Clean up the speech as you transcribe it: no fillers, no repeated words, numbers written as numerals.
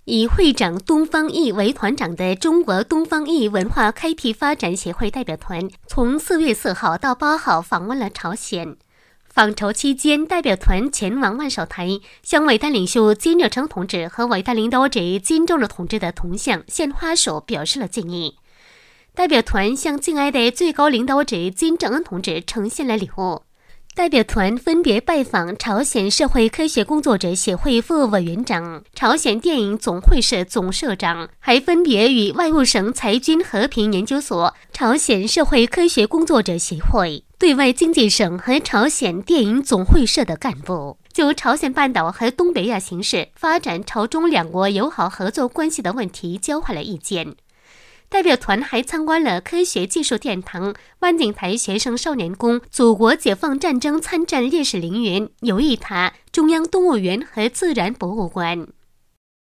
以会长东方毅为团长的中国东方毅文化开辟发展协会代表团从4月4号到8号访问了朝鲜。访朝期间，代表团前往万寿台，向伟大领袖金日成同志和伟大领导者金正日同志的铜像献花手表示了敬意。代表团向敬爱的最高领导者金正恩同志呈现了礼物。代表团分别拜访朝鲜社会科学工作者协会副委员长、朝鲜电影总会社总社长，还分别与外务省裁军和平研究所、朝鲜社会科学工作者协会、对外经济省和朝鲜电影总会社的干部，就朝鲜半岛和东北亚形势、发展朝中两国友好合作关系的问题交换了意见。代表团还参观了科学技术殿堂、万景台学生少年宫、祖国解放战争参战烈士陵园、友谊塔、中央动物园和自然博物馆。